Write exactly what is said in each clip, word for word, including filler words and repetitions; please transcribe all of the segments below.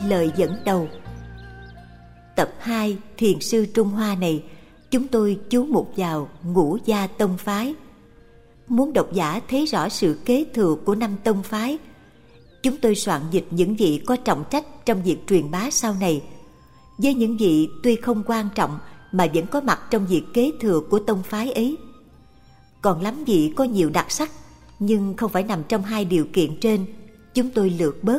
lời dẫn đầu. Tập hai Thiền sư Trung Hoa này, chúng tôi chú mục vào Ngũ Gia tông phái. Muốn độc giả thấy rõ sự kế thừa của năm tông phái, chúng tôi soạn dịch những vị có trọng trách trong việc truyền bá sau này, với những vị tuy không quan trọng mà vẫn có mặt trong việc kế thừa của tông phái ấy. Còn lắm vị có nhiều đặc sắc, nhưng không phải nằm trong hai điều kiện trên, chúng tôi lược bớt.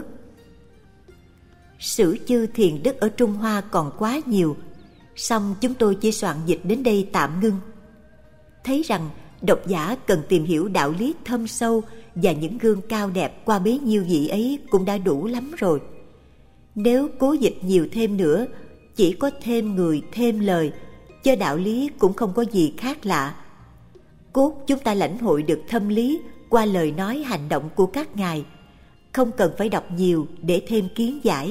Sử chư thiền đức ở Trung Hoa còn quá nhiều, song chúng tôi chỉ soạn dịch đến đây tạm ngưng. Thấy rằng độc giả cần tìm hiểu đạo lý thâm sâu và những gương cao đẹp qua bấy nhiêu vị ấy cũng đã đủ lắm rồi. Nếu cố dịch nhiều thêm nữa, chỉ có thêm người thêm lời, chứ đạo lý cũng không có gì khác lạ. Cốt chúng ta lãnh hội được thâm lý qua lời nói hành động của các ngài, không cần phải đọc nhiều để thêm kiến giải.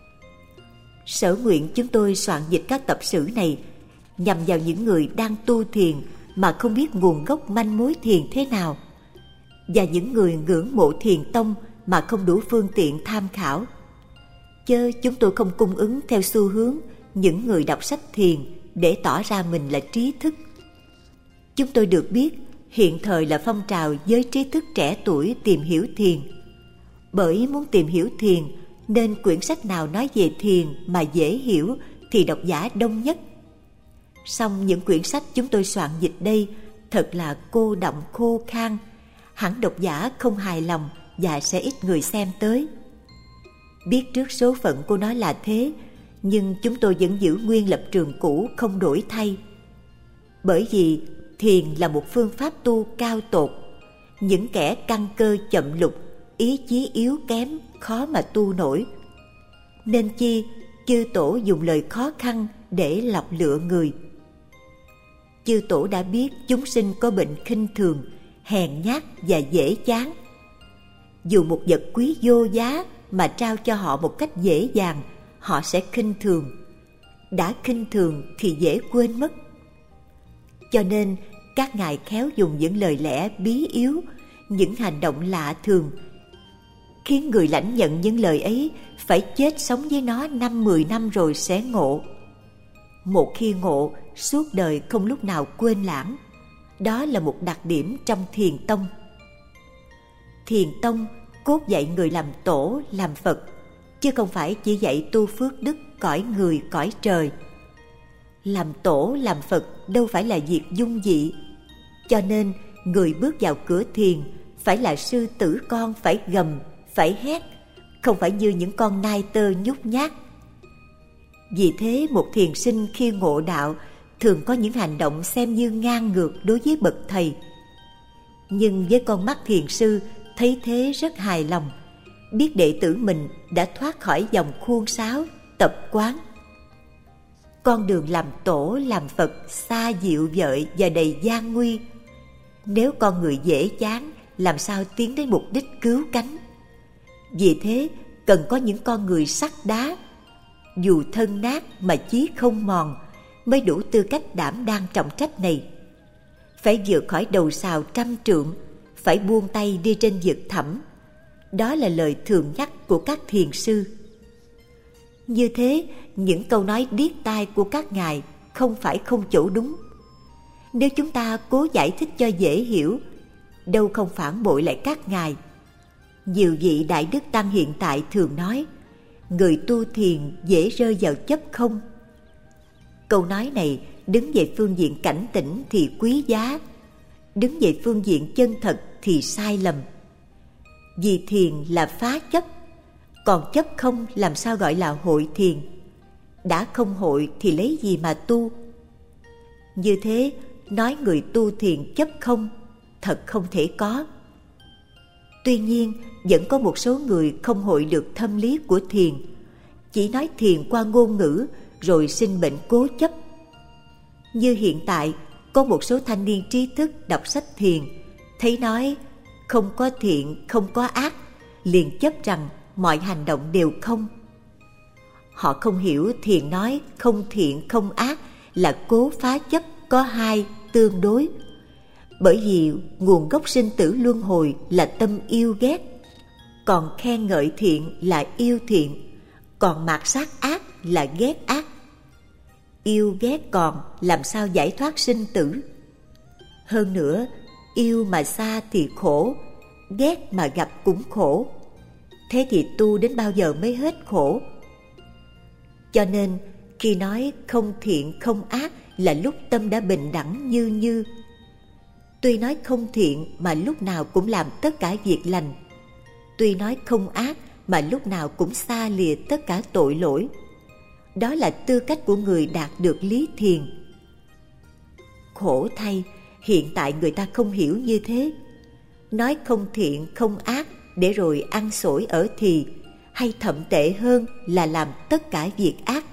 Sở nguyện chúng tôi soạn dịch các tập sử này nhằm vào những người đang tu thiền mà không biết nguồn gốc manh mối thiền thế nào, và những người ngưỡng mộ thiền tông mà không đủ phương tiện tham khảo. Chớ chúng tôi không cung ứng theo xu hướng những người đọc sách thiền để tỏ ra mình là trí thức. Chúng tôi được biết hiện thời là phong trào giới trí thức trẻ tuổi tìm hiểu thiền. Bởi muốn tìm hiểu thiền nên quyển sách nào nói về thiền mà dễ hiểu thì độc giả đông nhất. Song những quyển sách chúng tôi soạn dịch đây thật là cô đọng khô khan, hẳn độc giả không hài lòng và sẽ ít người xem tới. Biết trước số phận của nó là thế, nhưng chúng tôi vẫn giữ nguyên lập trường cũ không đổi thay. Bởi vì thiền là một phương pháp tu cao tột, những kẻ căn cơ chậm lục, ý chí yếu kém khó mà tu nổi. Nên chi chư tổ dùng lời khó khăn để lọc lựa người. Chư tổ đã biết chúng sinh có bệnh khinh thường, hèn nhát và dễ chán. Dù một vật quý vô giá mà trao cho họ một cách dễ dàng, họ sẽ khinh thường. Đã khinh thường thì dễ quên mất. Cho nên các ngài khéo dùng những lời lẽ bí yếu, những hành động lạ thường, khiến người lãnh nhận những lời ấy phải chết sống với nó năm mười năm rồi sẽ ngộ. Một khi ngộ, suốt đời không lúc nào quên lãng. Đó là một đặc điểm trong thiền tông. Thiền tông cốt dạy người làm tổ, làm Phật, chứ không phải chỉ dạy tu phước đức cõi người, cõi trời. Làm tổ, làm Phật đâu phải là việc dung dị. Cho nên người bước vào cửa thiền phải là sư tử con, phải gầm, phải hét, không phải như những con nai tơ nhút nhát. Vì thế một thiền sinh khi ngộ đạo thường có những hành động xem như ngang ngược đối với bậc thầy. Nhưng với con mắt thiền sư thấy thế rất hài lòng, biết đệ tử mình đã thoát khỏi dòng khuôn sáo, tập quán. Con đường làm tổ, làm Phật xa dịu vợi và đầy gian nguy. Nếu con người dễ chán, làm sao tiến đến mục đích cứu cánh? Vì thế cần có những con người sắt đá, dù thân nát mà chí không mòn, mới đủ tư cách đảm đang trọng trách này. Phải vượt khỏi đầu sào trăm trượng, phải buông tay đi trên vực thẳm. Đó là lời thường nhắc của các thiền sư. Như thế, những câu nói điếc tai của các ngài không phải không chỗ đúng. Nếu chúng ta cố giải thích cho dễ hiểu, đâu không phản bội lại các ngài. Nhiều vị đại đức tăng hiện tại thường nói, người tu thiền dễ rơi vào chấp không. Câu nói này đứng về phương diện cảnh tỉnh thì quý giá, đứng về phương diện chân thật thì sai lầm. Vì thiền là phá chấp, còn chấp không làm sao gọi là hội thiền. Đã không hội thì lấy gì mà tu? Như thế, nói người tu thiền chấp không, thật không thể có. Tuy nhiên, vẫn có một số người không hội được thâm lý của thiền, chỉ nói thiền qua ngôn ngữ rồi sinh bệnh cố chấp. Như hiện tại, có một số thanh niên trí thức đọc sách thiền, thấy nói không có thiện, không có ác, liền chấp rằng mọi hành động đều không. Họ không hiểu thiền nói không thiện, không ác là cố phá chấp có hai tương đối. Bởi vì nguồn gốc sinh tử luân hồi là tâm yêu ghét, còn khen ngợi thiện là yêu thiện, còn mạt sát ác là ghét ác. Yêu ghét còn làm sao giải thoát sinh tử. Hơn nữa, yêu mà xa thì khổ, ghét mà gặp cũng khổ. Thế thì tu đến bao giờ mới hết khổ? Cho nên khi nói không thiện không ác là lúc tâm đã bình đẳng như như. Tuy nói không thiện mà lúc nào cũng làm tất cả việc lành. Tuy nói không ác mà lúc nào cũng xa lìa tất cả tội lỗi. Đó là tư cách của người đạt được lý thiền. Khổ thay, hiện tại người ta không hiểu như thế. Nói không thiện không ác để rồi ăn xổi ở thì, hay thậm tệ hơn là làm tất cả việc ác.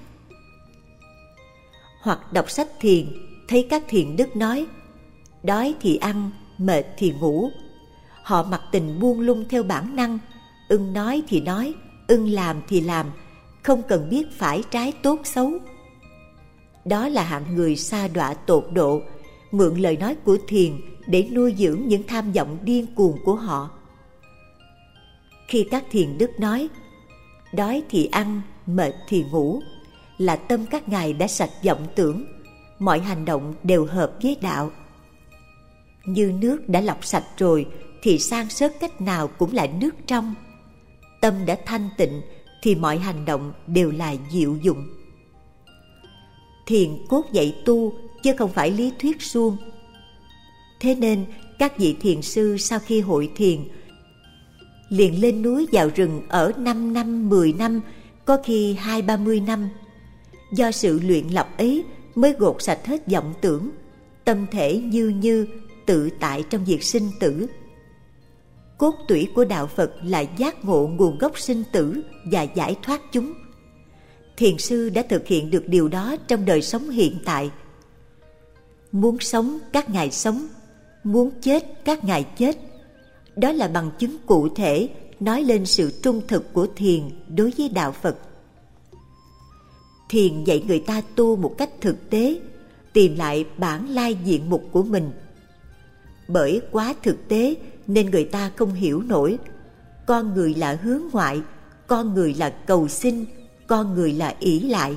Hoặc đọc sách thiền, thấy các thiền đức nói đói thì ăn, mệt thì ngủ. Họ mặc tình buông lung theo bản năng, ưng nói thì nói, ưng làm thì làm, không cần biết phải trái tốt xấu. Đó là hạng người sa đọa tột độ, mượn lời nói của thiền để nuôi dưỡng những tham vọng điên cuồng của họ. Khi các thiền đức nói đói thì ăn, mệt thì ngủ, là tâm các ngài đã sạch vọng tưởng, mọi hành động đều hợp với đạo. Như nước đã lọc sạch rồi thì san sớt cách nào cũng là nước trong. Tâm đã thanh tịnh thì mọi hành động đều là diệu dụng. Thiền cốt dạy tu chứ không phải lý thuyết suông. Thế nên các vị thiền sư sau khi hội thiền liền lên núi vào rừng ở năm năm, mười năm, có khi hai ba mươi năm. Do sự luyện lọc ấy mới gột sạch hết vọng tưởng, tâm thể như như tự tại trong việc sinh tử. Cốt tủy của đạo Phật là giác ngộ nguồn gốc sinh tử và giải thoát chúng. Thiền sư đã thực hiện được điều đó trong đời sống hiện tại. Muốn sống các ngài sống, muốn chết các ngài chết. Đó là bằng chứng cụ thể nói lên sự trung thực của thiền đối với đạo Phật. Thiền dạy người ta tu một cách thực tế, tìm lại bản lai diện mục của mình. Bởi quá thực tế nên người ta không hiểu nổi. Con người là hướng ngoại, con người là cầu xin, con người là ỷ lại.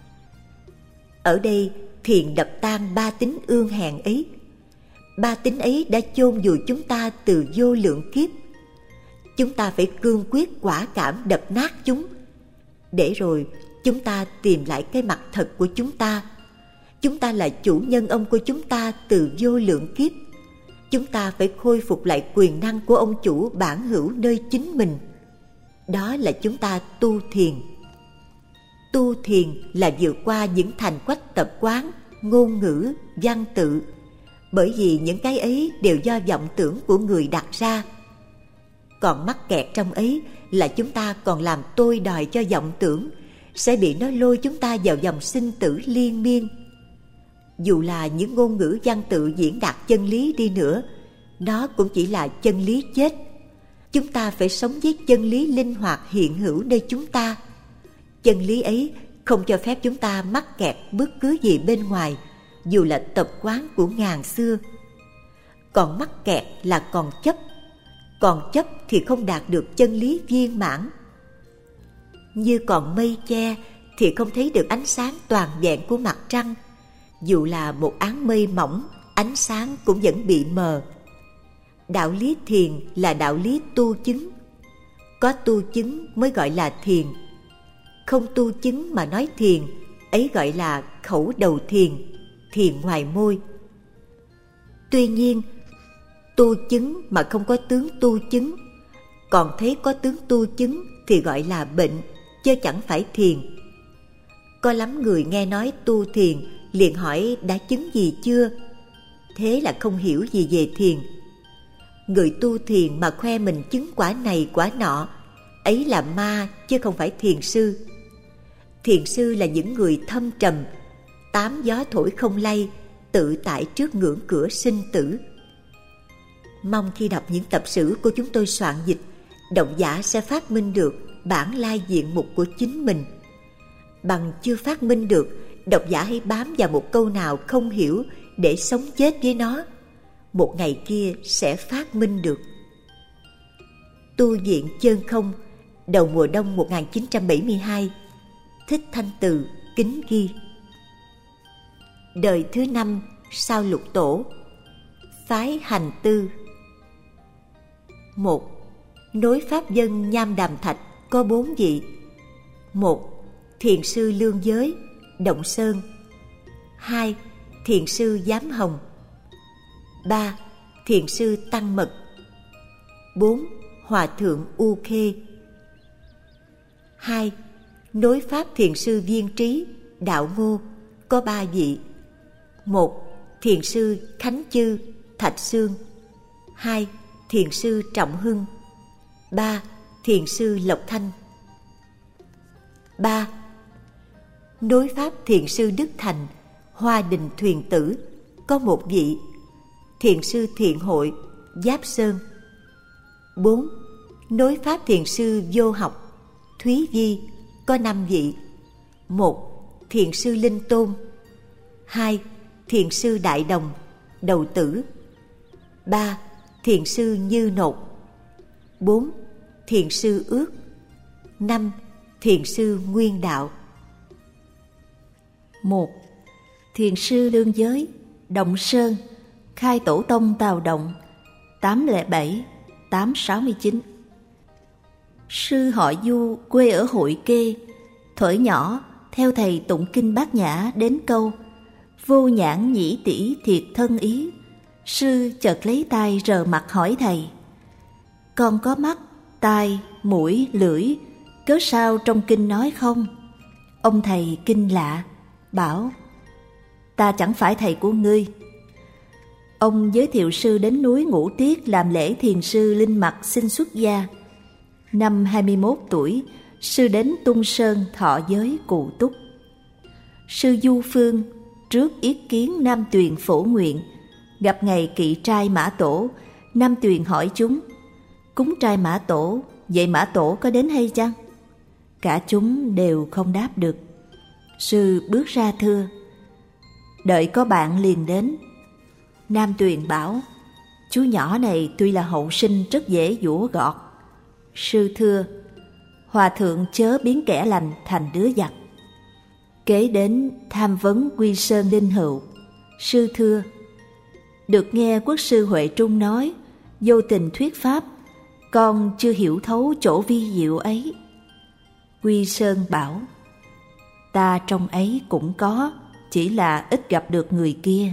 Ở đây thiền đập tan ba tính ương hèn ấy. Ba tính ấy đã chôn vùi chúng ta từ vô lượng kiếp. Chúng ta phải cương quyết quả cảm đập nát chúng, để rồi chúng ta tìm lại cái mặt thật của chúng ta. Chúng ta là chủ nhân ông của chúng ta từ vô lượng kiếp. Chúng ta phải khôi phục lại quyền năng của ông chủ bản hữu nơi chính mình. Đó là chúng ta tu thiền. Tu thiền là vượt qua những thành quách tập quán, ngôn ngữ, văn tự. Bởi vì những cái ấy đều do vọng tưởng của người đặt ra. Còn mắc kẹt trong ấy là chúng ta còn làm tôi đòi cho vọng tưởng, sẽ bị nó lôi chúng ta vào dòng sinh tử liên miên. Dù là những ngôn ngữ văn tự diễn đạt chân lý đi nữa, nó cũng chỉ là chân lý chết. Chúng ta phải sống với chân lý linh hoạt hiện hữu nơi chúng ta. Chân lý ấy không cho phép chúng ta mắc kẹt bất cứ gì bên ngoài, dù là tập quán của ngàn xưa. Còn mắc kẹt là còn chấp. Còn chấp thì không đạt được chân lý viên mãn. Như còn mây che thì không thấy được ánh sáng toàn vẹn của mặt trăng. Dù là một áng mây mỏng, ánh sáng cũng vẫn bị mờ. Đạo lý thiền là đạo lý tu chứng. Có tu chứng mới gọi là thiền. Không tu chứng mà nói thiền, ấy gọi là khẩu đầu thiền, thiền ngoài môi. Tuy nhiên, tu chứng mà không có tướng tu chứng, còn thấy có tướng tu chứng thì gọi là bệnh, chứ chẳng phải thiền. Có lắm người nghe nói tu thiền liền hỏi đã chứng gì chưa? Thế là không hiểu gì về thiền. Người tu thiền mà khoe mình chứng quả này quả nọ, ấy là ma chứ không phải thiền sư. Thiền sư là những người thâm trầm, tám gió thổi không lay, tự tại trước ngưỡng cửa sinh tử. Mong khi đọc những tập sử của chúng tôi soạn dịch, độc giả sẽ phát minh được bản lai diện mục của chính mình. Bằng chưa phát minh được, độc giả hãy bám vào một câu nào không hiểu để sống chết với nó. Một ngày kia sẽ phát minh được. Tu viện chân không, đầu mùa đông một nghìn chín trăm bảy mươi hai. Thích Thanh Từ kính ghi. Đời thứ năm sau Lục Tổ. Phái Hành Tư. Một. Nối pháp dân Nham Đàm Thạch có bốn vị. Một. Thiền sư Lương Giới, Động Sơn. Hai. Thiền sư Giám Hồng. Ba. Thiền sư Tăng Mật. Bốn. Hòa thượng U Khê. Hai. Nối pháp thiền sư Viên Trí, Đạo Ngô có ba vị. Một. Thiền sư Khánh Chư, Thạch Xương. Hai. Thiền sư Trọng Hưng. Ba. Thiền sư Lộc Thanh. Ba. Nối pháp thiền sư Đức Thành, Hoa Đình Thuyền Tử có một vị. Thiền sư Thiện Hội, Giáp Sơn. Bốn. Nối pháp thiền sư Vô Học, Thúy Vi có năm vị. Một. Thiền sư Linh Tôn. Hai. Thiền sư Đại Đồng, Đầu Tử. Ba. Thiền sư Như Nột. Bốn. Thiền sư Ước. Năm. Thiền sư Nguyên Đạo. Một. Thiền sư Lương Giới, Động Sơn, khai tổ tông Tào Động, tám không bảy đến tám sáu chín. Sư họ Du quê ở Hội Kê, thuở nhỏ theo thầy tụng kinh Bát Nhã đến câu vô nhãn nhĩ tỷ thiệt thân ý. Sư chợt lấy tay rờ mặt hỏi thầy: con có mắt, tai, mũi, lưỡi, cớ sao trong kinh nói không? Ông thầy kinh lạ, bảo: ta chẳng phải thầy của ngươi. Ông giới thiệu sư đến núi Ngũ Tiết làm lễ thiền sư Linh Mặc xin xuất gia. Năm hai mươi mốt tuổi, sư đến Tung Sơn thọ giới cụ túc. Sư Du Phương trước yết kiến Nam Tuyền phổ nguyện, gặp ngày kỵ trai Mã Tổ. Nam Tuyền hỏi chúng: cúng trai Mã Tổ, vậy Mã Tổ có đến hay chăng? Cả chúng đều không đáp được. Sư bước ra thưa: đợi có bạn liền đến. Nam Tuyền bảo: chú nhỏ này tuy là hậu sinh rất dễ dũa gọt. Sư thưa: hòa thượng chớ biến kẻ lành thành đứa giặc. Kế đến tham vấn Quy Sơn Đinh Hữu. Sư thưa: được nghe quốc sư Huệ Trung nói vô tình thuyết pháp, con chưa hiểu thấu chỗ vi diệu ấy. Quy Sơn bảo: ta trong ấy cũng có, chỉ là ít gặp được người kia.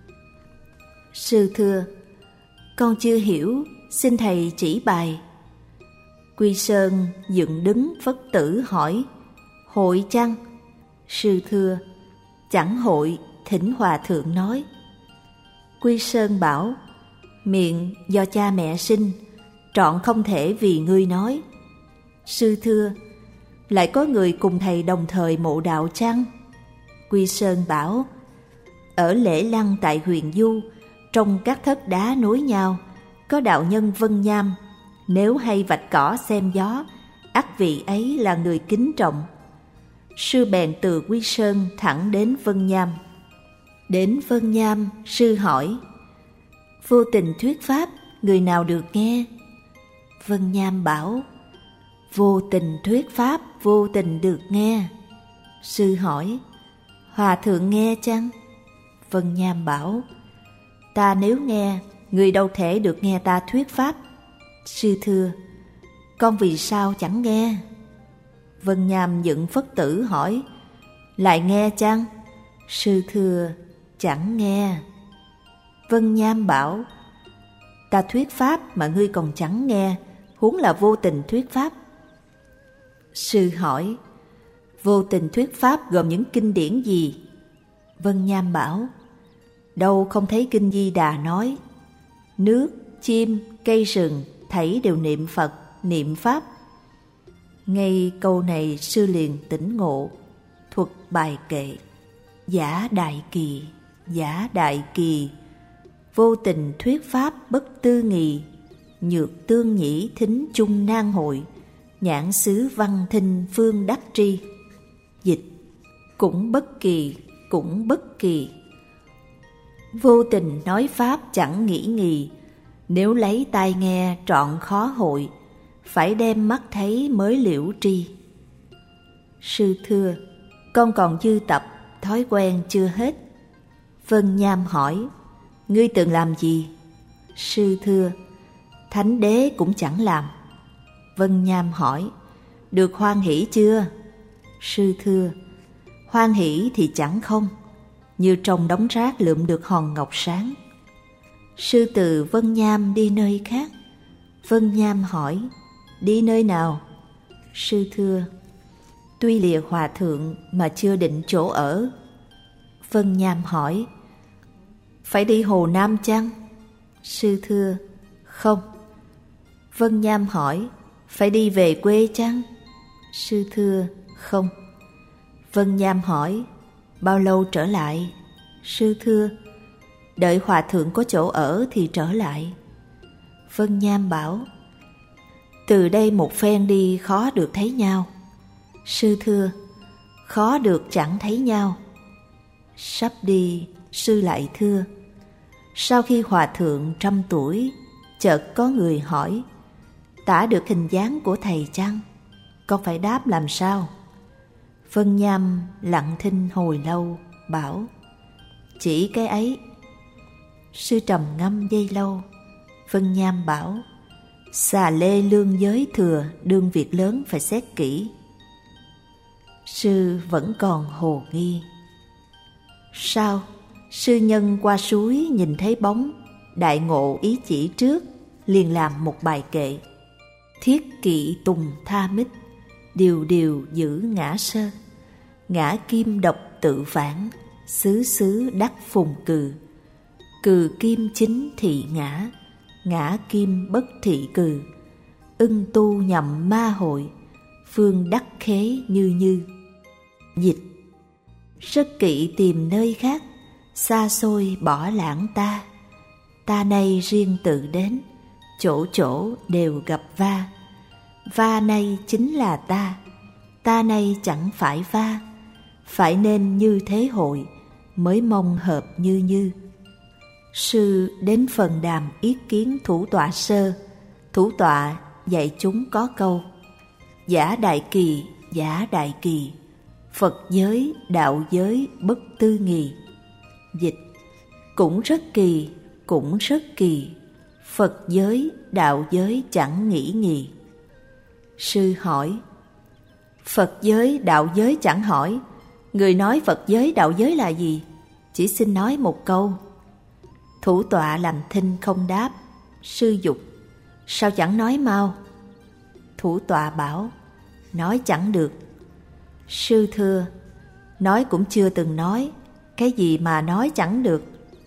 Sư thưa: con chưa hiểu, xin thầy chỉ bài. Quy Sơn dựng đứng phất tử hỏi: hội chăng? Sư thưa: chẳng hội, thỉnh hòa thượng nói. Quy Sơn bảo: miệng do cha mẹ sinh, trọn không thể vì ngươi nói. Sư thưa: lại có người cùng thầy đồng thời mộ đạo chăng? Quy Sơn bảo: ở lễ lăng tại Huyền Du, trong các thất đá nối nhau, có đạo nhân Vân Nham, nếu hay vạch cỏ xem gió, ắt vị ấy là người kính trọng. Sư bèn từ Quy Sơn thẳng đến Vân Nham. Đến Vân Nham, sư hỏi: vô tình thuyết pháp, người nào được nghe? Vân Nham bảo: vô tình thuyết pháp, vô tình được nghe. Sư hỏi: hòa thượng nghe chăng? Vân Nham bảo: ta nếu nghe, người đâu thể được nghe ta thuyết pháp. Sư thưa: con vì sao chẳng nghe? Vân Nham dựng phất tử hỏi: lại nghe chăng? Sư thưa: chẳng nghe. Vân Nham bảo: ta thuyết pháp mà ngươi còn chẳng nghe, huống là vô tình thuyết pháp. Sư hỏi: vô tình thuyết pháp gồm những kinh điển gì? Vân Nham bảo: đâu không thấy kinh Di Đà nói nước, chim, cây rừng thảy đều niệm Phật, niệm Pháp. Ngay câu này sư liền tỉnh ngộ, thuật bài kệ: giả đại kỳ, giả đại kỳ, vô tình thuyết pháp bất tư nghị, nhược tương nhĩ thính chung nan hội, nhãn xứ văn thinh phương đắc tri. Dịch: cũng bất kỳ, cũng bất kỳ. Vô tình nói pháp chẳng nghĩ nghì, nếu lấy tai nghe trọn khó hội, phải đem mắt thấy mới liễu tri. Sư thưa, con còn dư tập, thói quen chưa hết. Vân Nham hỏi, ngươi từng làm gì? Sư thưa, Thánh đế cũng chẳng làm. Vân Nham hỏi, được hoan hỷ chưa? Sư thưa, hoan hỷ thì chẳng không, như trong đống rác lượm được hòn ngọc sáng. Sư từ Vân Nham đi nơi khác. Vân Nham hỏi, đi nơi nào? Sư thưa, tuy lìa hòa thượng mà chưa định chỗ ở. Vân Nham hỏi, phải đi Hồ Nam chăng? Sư thưa, không. Vân Nham hỏi, phải đi về quê chăng? Sư thưa, không. Vân Nham hỏi, bao lâu trở lại? Sư thưa, đợi hòa thượng có chỗ ở thì trở lại. Vân Nham bảo, từ đây một phen đi khó được thấy nhau. Sư thưa, khó được chẳng thấy nhau. Sắp đi, sư lại thưa, sau khi hòa thượng trăm tuổi, chợt có người hỏi, tả được hình dáng của thầy chăng? Con phải đáp làm sao? Vân Nham lặng thinh hồi lâu, bảo, chỉ cái ấy. Sư trầm ngâm giây lâu. Vân Nham bảo, xà lê lương giới thừa, đương việc lớn phải xét kỹ. Sư vẫn còn hồ nghi. Sao? Sư nhân qua suối nhìn thấy bóng, đại ngộ ý chỉ trước, liền làm một bài kệ. Thiết kỵ tùng tha mít, điều điều giữ ngã sơ. Ngã kim độc tự phản, xứ xứ đắc phùng cừ. Cừ kim chính thị ngã, ngã kim bất thị cừ. Ưng tu nhậm ma hội, phương đắc khế như như. Dịch, rất kỵ tìm nơi khác, xa xôi bỏ lãng ta. Ta nay riêng tự đến, chỗ chỗ đều gặp va. Va nay chính là ta, ta nay chẳng phải va. Phải nên như thế hội, mới mong hợp như như. Sư đến phần đàm ý kiến thủ tọa sơ. Thủ tọa dạy chúng có câu, giả đại kỳ, giả đại kỳ, Phật giới, đạo giới bất tư nghì. Dịch, cũng rất kỳ, cũng rất kỳ, Phật giới, đạo giới chẳng nghĩ nghì. Sư hỏi, Phật giới, đạo giới chẳng hỏi, người nói Phật giới, đạo giới là gì? Chỉ xin nói một câu. Thủ tọa làm thinh không đáp. Sư dục, sao chẳng nói mau? Thủ tọa bảo, nói chẳng được. Sư thưa, nói cũng chưa từng nói, cái gì mà nói chẳng được?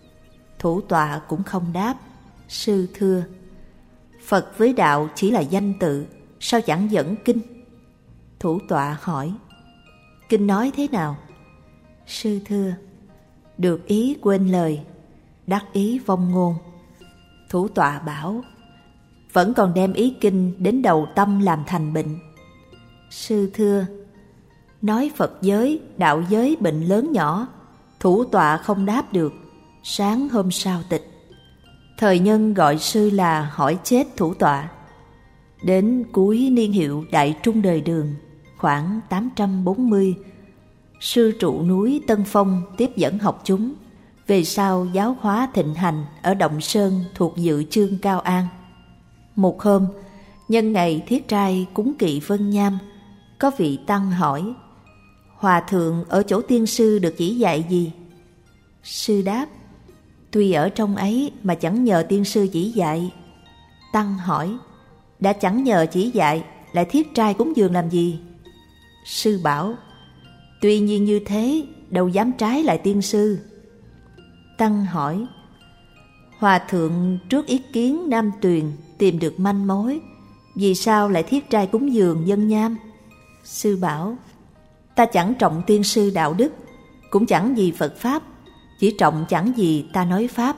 Thủ tọa cũng không đáp. Sư thưa, Phật với đạo chỉ là danh tự, sao chẳng dẫn kinh? Thủ tọa hỏi, kinh nói thế nào? Sư thưa, được ý quên lời, đắc ý vong ngôn. Thủ tọa bảo, vẫn còn đem ý kinh đến đầu tâm làm thành bệnh. Sư thưa, nói Phật giới, đạo giới bệnh lớn nhỏ, thủ tọa không đáp được. Sáng hôm sau tịch. Thời nhân gọi sư là hỏi chết thủ tọa. Đến cuối niên hiệu Đại Trung đời Đường, khoảng tám trăm bốn mươi, sư trụ núi Tân Phong tiếp dẫn học chúng. Về sau giáo hóa thịnh hành ở Động Sơn thuộc Dự Chương Cao An. Một hôm, nhân ngày thiết trai cúng kỵ Vân Nham, có vị tăng hỏi, hòa thượng ở chỗ tiên sư được chỉ dạy gì? Sư đáp, tuy ở trong ấy mà chẳng nhờ tiên sư chỉ dạy. Tăng hỏi, đã chẳng nhờ chỉ dạy, lại thiết trai cúng dường làm gì? Sư bảo, tuy nhiên như thế, đâu dám trái lại tiên sư. Tăng hỏi, hòa thượng trước ý kiến Nam Tuyền tìm được manh mối, vì sao lại thiết trai cúng dường dân nham? Sư bảo, ta chẳng trọng tiên sư đạo đức, cũng chẳng gì Phật Pháp, chỉ trọng chẳng gì ta nói Pháp.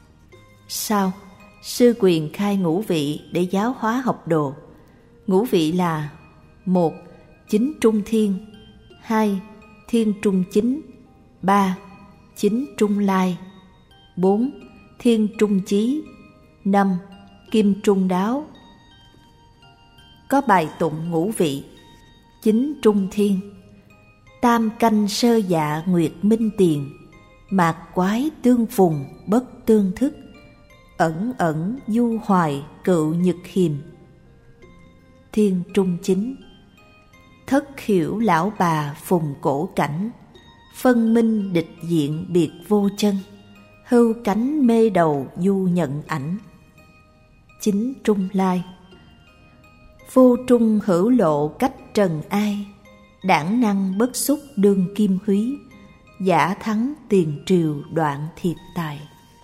Sao? Sư quyền khai ngũ vị để giáo hóa học đồ. Ngũ vị là: một. Chính trung thiên. Hai. Thiên trung chính. Ba. Chính trung lai. Bốn. Thiên trung chí. Năm. Kim trung đáo. có bài tụng ngũ vị: chính trung thiên, tam canh sơ dạ nguyệt minh tiền, mạc quái tương phùng bất tương thức, ẩn ẩn du hoài cựu nhật hiềm. Thiên trung chính, thất hiểu lão bà phùng cổ cảnh, phân minh địch diện biệt vô chân, hưu cánh mê đầu du nhận ảnh. Chính trung lai, vô trung hữu lộ cách trần ai, đảng năng bất xúc đương kim húy, giả thắng tiền triều đoạn thiệt tài.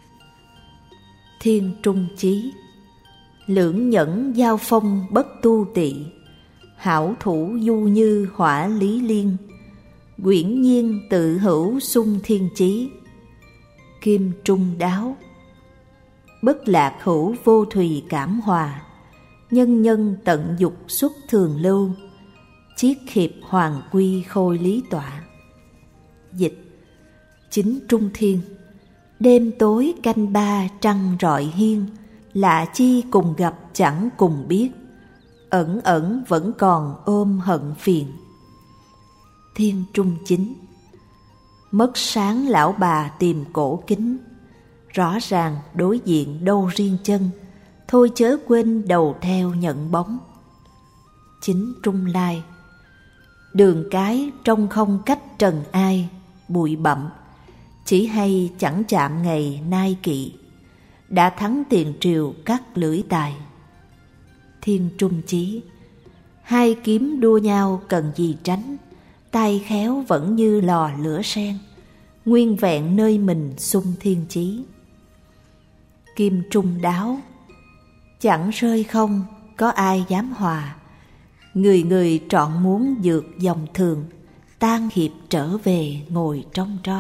Thiên trung chí, lưỡng nhẫn giao phong bất tu tị, hảo thủ du như hỏa lý liên, quyển nhiên tự hữu sung thiên chí. Kim trung đáo, bất lạc hữu vô thùy cảm hòa, nhân nhân tận dục xuất thường lưu, chiết hiệp hoàng quy khôi lý tọa. Dịch: chính trung thiên, đêm tối canh ba trăng rọi hiên, lạ chi cùng gặp chẳng cùng biết, ẩn ẩn vẫn còn ôm hận phiền. Thiên trung chính, mất sáng lão bà tìm cổ kính, rõ ràng đối diện đâu riêng chân, thôi chớ quên đầu theo nhận bóng. Chính trung lai, đường cái trông không cách trần ai, bụi bặm chỉ hay chẳng chạm ngày nai kỵ, đã thắng tiền triều cắt lưỡi tài. Thiên trung chí, hai kiếm đua nhau cần gì tránh, tay khéo vẫn như lò lửa sen, nguyên vẹn nơi mình sung thiên chí. Kim trung đáo, chẳng rơi không có ai dám hòa, người người trọn muốn vượt dòng thường, tan hiệp trở về ngồi trong tro.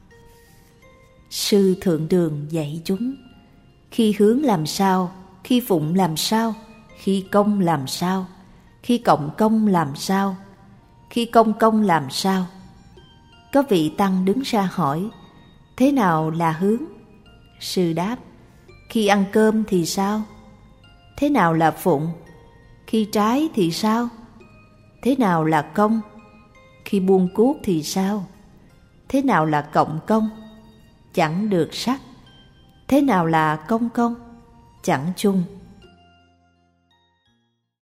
Sư thượng đường dạy chúng, khi hướng làm sao, khi phụng làm sao, khi công làm sao, khi cộng công làm sao, khi công công làm sao. Có vị tăng đứng ra hỏi: thế nào là hướng? Sư đáp: khi ăn cơm thì sao? Thế nào là phụng? Khi trái thì sao? Thế nào là công? Khi buông cuốc thì sao? Thế nào là cộng công? Chẳng được sắc. Thế nào là công công? Chẳng chung.